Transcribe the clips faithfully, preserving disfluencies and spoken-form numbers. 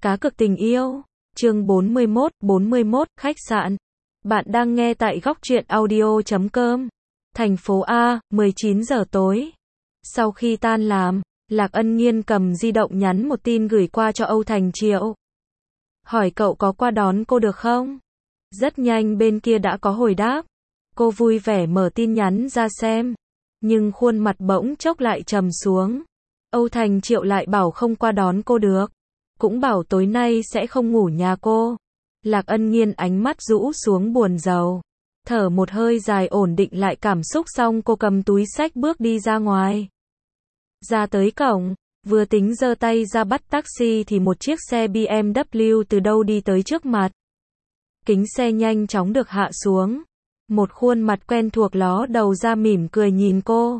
Cá cược tình yêu. Chương bốn mươi mốt, bốn mươi mốt, khách sạn. Bạn đang nghe tại góc truyện audio chấm com. Thành phố A, mười chín giờ tối. Sau khi tan làm, Lạc Ân Nghiên cầm di động nhắn một tin gửi qua cho Âu Thành Triệu. Hỏi cậu có qua đón cô được không? Rất nhanh bên kia đã có hồi đáp. Cô vui vẻ mở tin nhắn ra xem. Nhưng khuôn mặt bỗng chốc lại trầm xuống. Âu Thành Triệu lại bảo không qua đón cô được. Cũng bảo tối nay sẽ không ngủ nhà cô. Lạc Ân Nghiên ánh mắt rũ xuống buồn rầu. Thở một hơi dài ổn định lại cảm xúc xong cô cầm túi xách bước đi ra ngoài. Ra tới cổng, vừa tính giơ tay ra bắt taxi thì một chiếc xe bê em vê từ đâu đi tới trước mặt. Kính xe nhanh chóng được hạ xuống. Một khuôn mặt quen thuộc ló đầu ra mỉm cười nhìn cô.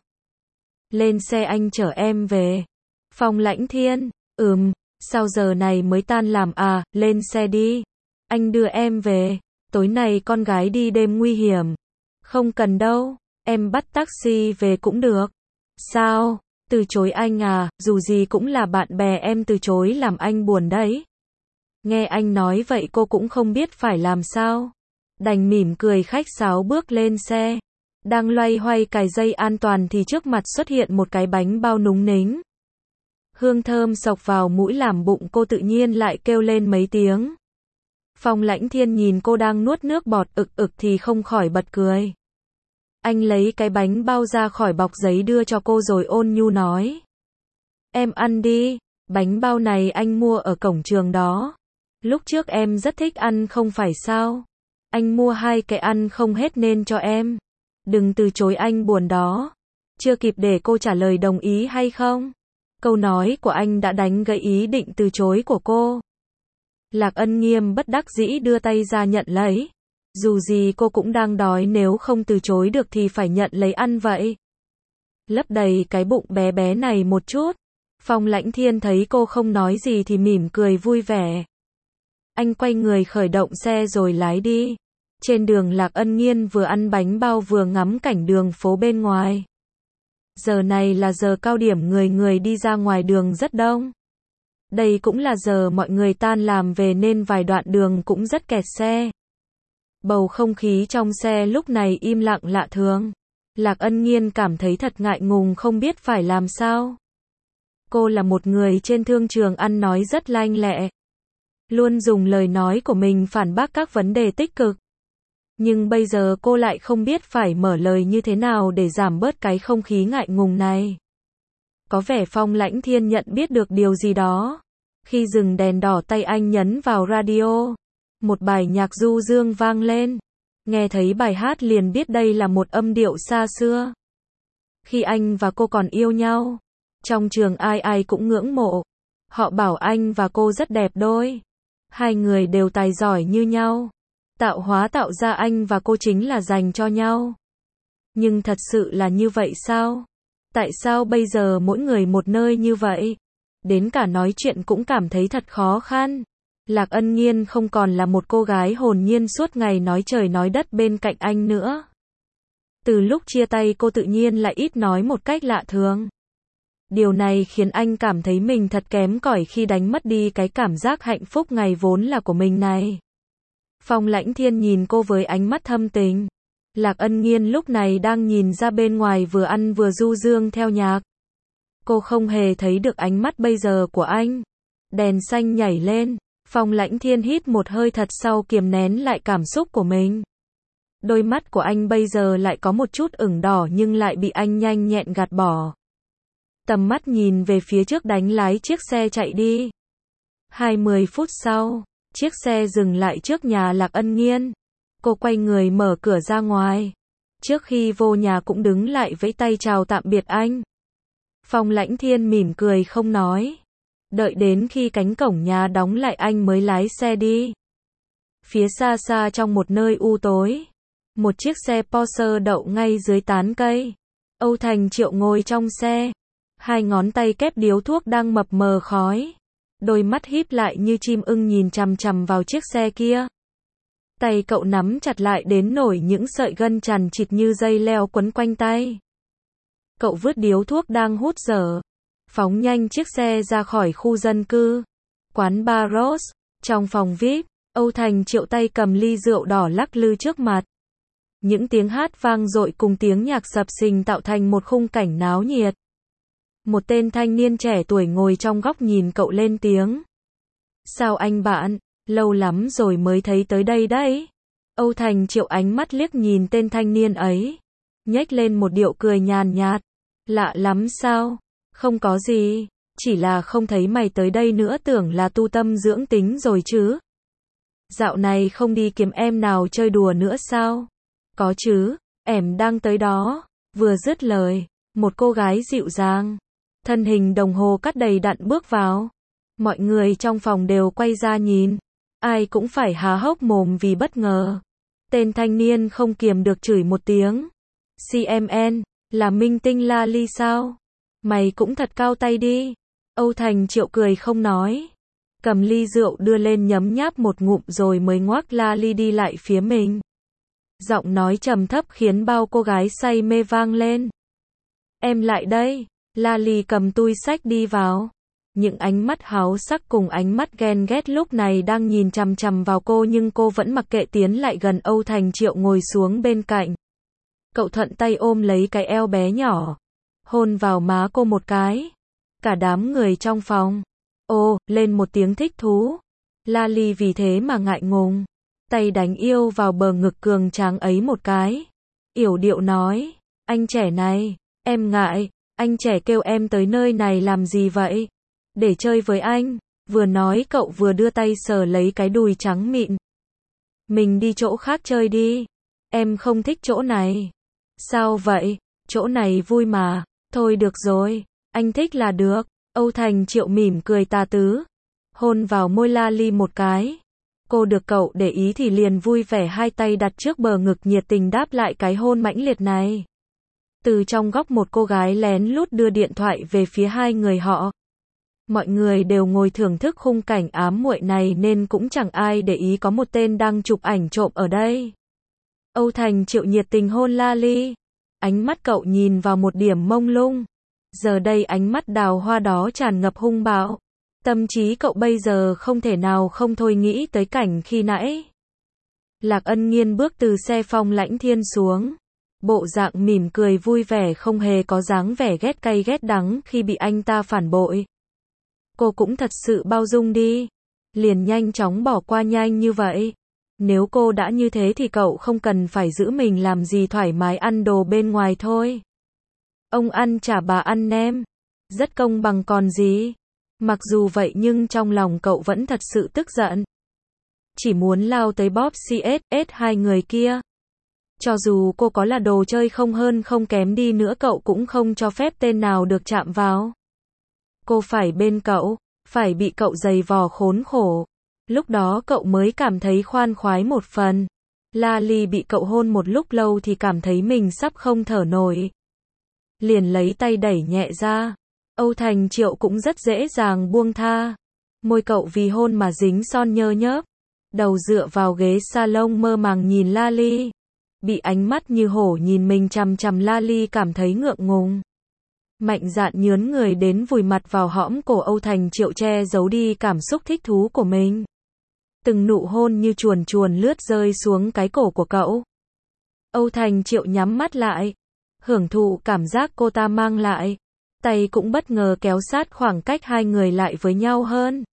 Lên xe anh chở em về. Phong Lãnh Thiên, ừm, sao giờ này mới tan làm à, lên xe đi. Anh đưa em về, tối nay con gái đi đêm nguy hiểm. Không cần đâu, em bắt taxi về cũng được. Sao, từ chối anh à, dù gì cũng là bạn bè em từ chối làm anh buồn đấy. Nghe anh nói vậy cô cũng không biết phải làm sao. Đành mỉm cười khách sáo bước lên xe. Đang loay hoay cài dây an toàn thì trước mặt xuất hiện một cái bánh bao núng nính. Hương thơm xộc vào mũi làm bụng cô tự nhiên lại kêu lên mấy tiếng. Phong Lãnh Thiên nhìn cô đang nuốt nước bọt ực ực thì không khỏi bật cười. Anh lấy cái bánh bao ra khỏi bọc giấy đưa cho cô rồi ôn nhu nói. Em ăn đi, bánh bao này anh mua ở cổng trường đó. Lúc trước em rất thích ăn không phải sao? Anh mua hai cái ăn không hết nên cho em. Đừng từ chối anh buồn đó. Chưa kịp để cô trả lời đồng ý hay không? Câu nói của anh đã đánh gãy ý định từ chối của cô. Lạc Ân Nghiên bất đắc dĩ đưa tay ra nhận lấy. Dù gì cô cũng đang đói, nếu không từ chối được thì phải nhận lấy ăn vậy. Lấp đầy cái bụng bé bé này một chút. Phong Lãnh Thiên thấy cô không nói gì thì mỉm cười vui vẻ. Anh quay người khởi động xe rồi lái đi. Trên đường Lạc Ân Nghiên vừa ăn bánh bao vừa ngắm cảnh đường phố bên ngoài. Giờ này là giờ cao điểm, người người đi ra ngoài đường rất đông. Đây cũng là giờ mọi người tan làm về nên vài đoạn đường cũng rất kẹt xe. Bầu không khí trong xe lúc này im lặng lạ thường. Lạc Ân Nghiên cảm thấy thật ngại ngùng không biết phải làm sao. Cô là một người trên thương trường ăn nói rất lanh lẹ. Luôn dùng lời nói của mình phản bác các vấn đề tích cực. Nhưng bây giờ cô lại không biết phải mở lời như thế nào để giảm bớt cái không khí ngại ngùng này. Có vẻ Phong Lãnh Thiên nhận biết được điều gì đó. Khi dừng đèn đỏ tay anh nhấn vào radio. Một bài nhạc du dương vang lên. Nghe thấy bài hát liền biết đây là một âm điệu xa xưa. Khi anh và cô còn yêu nhau. Trong trường ai ai cũng ngưỡng mộ. Họ bảo anh và cô rất đẹp đôi. Hai người đều tài giỏi như nhau. Tạo hóa tạo ra anh và cô chính là dành cho nhau. Nhưng thật sự là như vậy sao? Tại sao bây giờ mỗi người một nơi như vậy? Đến cả nói chuyện cũng cảm thấy thật khó khăn. Lạc Ân Nghiên không còn là một cô gái hồn nhiên suốt ngày nói trời nói đất bên cạnh anh nữa. Từ lúc chia tay cô tự nhiên lại ít nói một cách lạ thường. Điều này khiến anh cảm thấy mình thật kém cỏi khi đánh mất đi cái cảm giác hạnh phúc ngày vốn là của mình này. Phong Lãnh Thiên nhìn cô với ánh mắt thâm tình. Lạc Ân Nghiên lúc này đang nhìn ra bên ngoài vừa ăn vừa du dương theo nhạc. Cô không hề thấy được ánh mắt bây giờ của anh. Đèn xanh nhảy lên. Phong Lãnh Thiên hít một hơi thật sâu kiềm nén lại cảm xúc của mình. Đôi mắt của anh bây giờ lại có một chút ửng đỏ nhưng lại bị anh nhanh nhẹn gạt bỏ. Tầm mắt nhìn về phía trước đánh lái chiếc xe chạy đi. hai mươi phút sau, chiếc xe dừng lại trước nhà Lạc Ân Nghiên. Cô quay người mở cửa ra ngoài. Trước khi vô nhà cũng đứng lại vẫy tay chào tạm biệt anh. Phong Lãnh Thiên mỉm cười không nói. Đợi đến khi cánh cổng nhà đóng lại anh mới lái xe đi. Phía xa xa trong một nơi u tối. Một chiếc xe Porsche đậu ngay dưới tán cây. Âu Thành Triệu ngồi trong xe. Hai ngón tay kép điếu thuốc đang mập mờ khói. Đôi mắt híp lại như chim ưng nhìn chằm chằm vào chiếc xe kia. Tay cậu nắm chặt lại đến nổi những sợi gân chằn chịt như dây leo quấn quanh tay. Cậu vứt điếu thuốc đang hút dở. Phóng nhanh chiếc xe ra khỏi khu dân cư. Quán bar Rose, trong phòng vi ai pi, Âu Thành Triệu tay cầm ly rượu đỏ lắc lư trước mặt. Những tiếng hát vang dội cùng tiếng nhạc sập sình tạo thành một khung cảnh náo nhiệt. Một tên thanh niên trẻ tuổi ngồi trong góc nhìn cậu lên tiếng. Sao anh bạn, lâu lắm rồi mới thấy tới đây đấy. Âu Thành Triệu ánh mắt liếc nhìn tên thanh niên ấy. Nhếch lên một điệu cười nhàn nhạt. Lạ lắm sao? Không có gì, chỉ là không thấy mày tới đây nữa, tưởng là tu tâm dưỡng tính rồi chứ. Dạo này không đi kiếm em nào chơi đùa nữa sao? Có chứ, em đang tới đó. Vừa dứt lời, một cô gái dịu dàng, thân hình đồng hồ cắt đầy đặn bước vào. Mọi người trong phòng đều quay ra nhìn, ai cũng phải há hốc mồm vì bất ngờ. Tên thanh niên không kiềm được chửi một tiếng. xê em en, là minh tinh Lali sao? Mày cũng thật cao tay đi. Âu Thành Triệu cười không nói. Cầm ly rượu đưa lên nhấm nháp một ngụm rồi mới ngoác Lali đi lại phía mình. Giọng nói trầm thấp khiến bao cô gái say mê vang lên. Em lại đây. Lali cầm túi xách đi vào. Những ánh mắt háo sắc cùng ánh mắt ghen ghét lúc này đang nhìn chằm chằm vào cô, nhưng cô vẫn mặc kệ tiến lại gần Âu Thành Triệu ngồi xuống bên cạnh. Cậu thuận tay ôm lấy cái eo bé nhỏ, hôn vào má cô một cái. Cả đám người trong phòng ô lên một tiếng thích thú. Lali vì thế mà ngại ngùng, tay đánh yêu vào bờ ngực cường tráng ấy một cái. Yểu điệu nói, anh trẻ này, em ngại, anh trẻ kêu em tới nơi này làm gì vậy? Để chơi với anh. Vừa nói cậu vừa đưa tay sờ lấy cái đùi trắng mịn. Mình đi chỗ khác chơi đi. Em không thích chỗ này. Sao vậy? Chỗ này vui mà. Thôi được rồi, anh thích là được. Âu Thành Triệu mỉm cười tà tứ, hôn vào môi Lali một cái. Cô được cậu để ý thì liền vui vẻ hai tay đặt trước bờ ngực nhiệt tình đáp lại cái hôn mãnh liệt này. Từ trong góc một cô gái lén lút đưa điện thoại về phía hai người họ. Mọi người đều ngồi thưởng thức khung cảnh ám muội này nên cũng chẳng ai để ý có một tên đang chụp ảnh trộm ở đây. Âu Thành Triệu nhiệt tình hôn Lali. Ánh mắt cậu nhìn vào một điểm mông lung. Giờ đây ánh mắt đào hoa đó tràn ngập hung bạo. Tâm trí cậu bây giờ không thể nào không thôi nghĩ tới cảnh khi nãy. Lạc Ân Nghiên bước từ xe Phong Lãnh Thiên xuống. Bộ dạng mỉm cười vui vẻ, không hề có dáng vẻ ghét cay ghét đắng khi bị anh ta phản bội. Cô cũng thật sự bao dung đi. Liền nhanh chóng bỏ qua nhanh như vậy. Nếu cô đã như thế thì cậu không cần phải giữ mình làm gì, thoải mái ăn đồ bên ngoài thôi. Ông ăn chả bà ăn nem. Rất công bằng còn gì. Mặc dù vậy nhưng trong lòng cậu vẫn thật sự tức giận. Chỉ muốn lao tới bóp xê ét ét hai người kia. Cho dù cô có là đồ chơi không hơn không kém đi nữa cậu cũng không cho phép tên nào được chạm vào. Cô phải bên cậu, phải bị cậu giày vò khốn khổ. Lúc đó cậu mới cảm thấy khoan khoái một phần. Lali bị cậu hôn một lúc lâu thì cảm thấy mình sắp không thở nổi. Liền lấy tay đẩy nhẹ ra. Âu Thành Triệu cũng rất dễ dàng buông tha. Môi cậu vì hôn mà dính son nhơ nhớp. Đầu dựa vào ghế salon mơ màng nhìn Lali. Bị ánh mắt như hổ nhìn mình chằm chằm Lali cảm thấy ngượng ngùng. Mạnh dạn nhướn người đến vùi mặt vào hõm cổ Âu Thành Triệu che giấu đi cảm xúc thích thú của mình. Từng nụ hôn như chuồn chuồn lướt rơi xuống cái cổ của cậu. Âu Thành Triệu nhắm mắt lại, hưởng thụ cảm giác cô ta mang lại. Tay cũng bất ngờ kéo sát khoảng cách hai người lại với nhau hơn.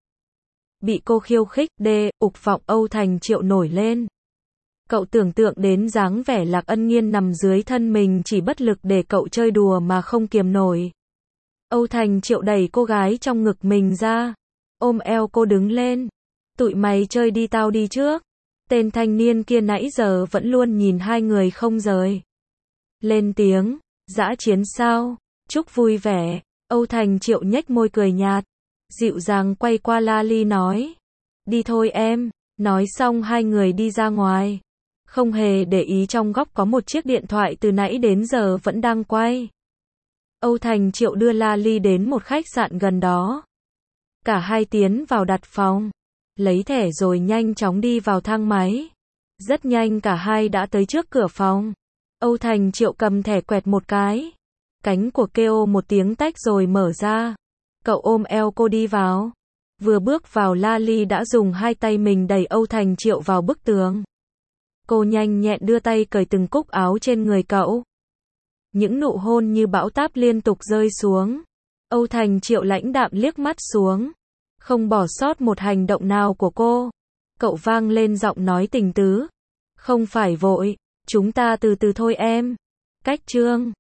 Bị cô khiêu khích, đê, ục vọng Âu Thành Triệu nổi lên. Cậu tưởng tượng đến dáng vẻ Lạc Ân Nghiên nằm dưới thân mình chỉ bất lực để cậu chơi đùa mà không kiềm nổi. Âu Thành Triệu đẩy cô gái trong ngực mình ra, ôm eo cô đứng lên. Tụi mày chơi đi, tao đi trước. Tên thanh niên kia nãy giờ vẫn luôn nhìn hai người không rời. Lên tiếng, dã chiến sao? Chúc vui vẻ. Âu Thành Triệu nhếch môi cười nhạt, dịu dàng quay qua Lali nói. Đi thôi em. Nói xong hai người đi ra ngoài. Không hề để ý trong góc có một chiếc điện thoại từ nãy đến giờ vẫn đang quay. Âu Thành Triệu đưa Lali đến một khách sạn gần đó. Cả hai tiến vào đặt phòng, lấy thẻ rồi nhanh chóng đi vào thang máy. Rất nhanh cả hai đã tới trước cửa phòng. Âu Thành Triệu cầm thẻ quẹt một cái. Cánh của kêu một tiếng tách rồi mở ra. Cậu ôm eo cô đi vào. Vừa bước vào Lali đã dùng hai tay mình đẩy Âu Thành Triệu vào bức tường. Cô nhanh nhẹn đưa tay cởi từng cúc áo trên người cậu. Những nụ hôn như bão táp liên tục rơi xuống. Âu Thành Triệu lãnh đạm liếc mắt xuống. Không bỏ sót một hành động nào của cô. Cậu vang lên giọng nói tình tứ. Không phải vội, chúng ta từ từ thôi em. Cách chương